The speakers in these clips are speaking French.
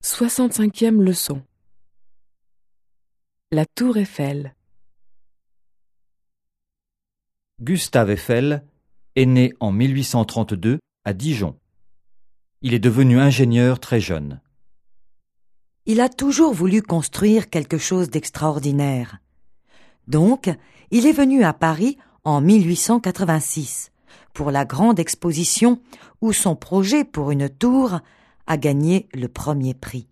65e leçon. La tour Eiffel. Gustave Eiffel est né en 1832 à Dijon. Il est devenu ingénieur très jeune. Il a toujours voulu construire quelque chose d'extraordinaire. Donc, il est venu à Paris en 1886 pour la grande exposition où son projet pour une tour a gagné le premier prix.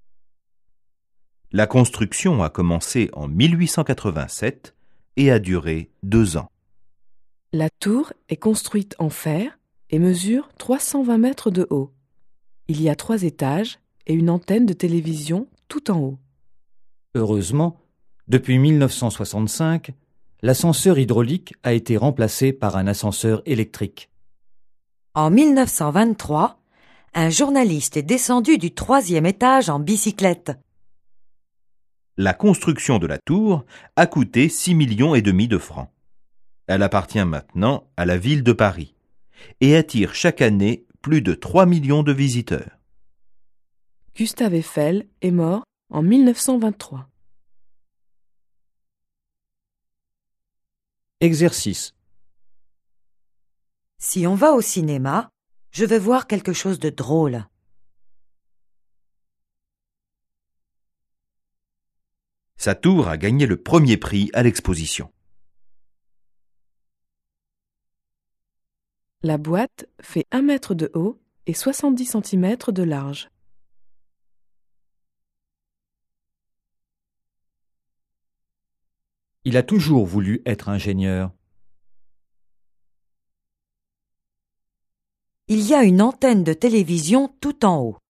La construction a commencé en 1887 et a duré 2 ans. La tour est construite en fer et mesure 320 mètres de haut. Il y a 3 étages et une antenne de télévision tout en haut. Heureusement, depuis 1965, l'ascenseur hydraulique a été remplacé par un ascenseur électrique. En 1923, un journaliste est descendu du 3e étage en bicyclette. La construction de la tour a coûté 6,5 millions de francs. Elle appartient maintenant à la ville de Paris et attire chaque année plus de 3 millions de visiteurs. Gustave Eiffel est mort en 1923. Exercice. Si on va au cinéma, je veux voir quelque chose de drôle. Sa tour a gagné le premier prix à l'exposition. La boîte fait 1 mètre de haut et 70 cm de large. Il a toujours voulu être ingénieur. Il y a une antenne de télévision tout en haut.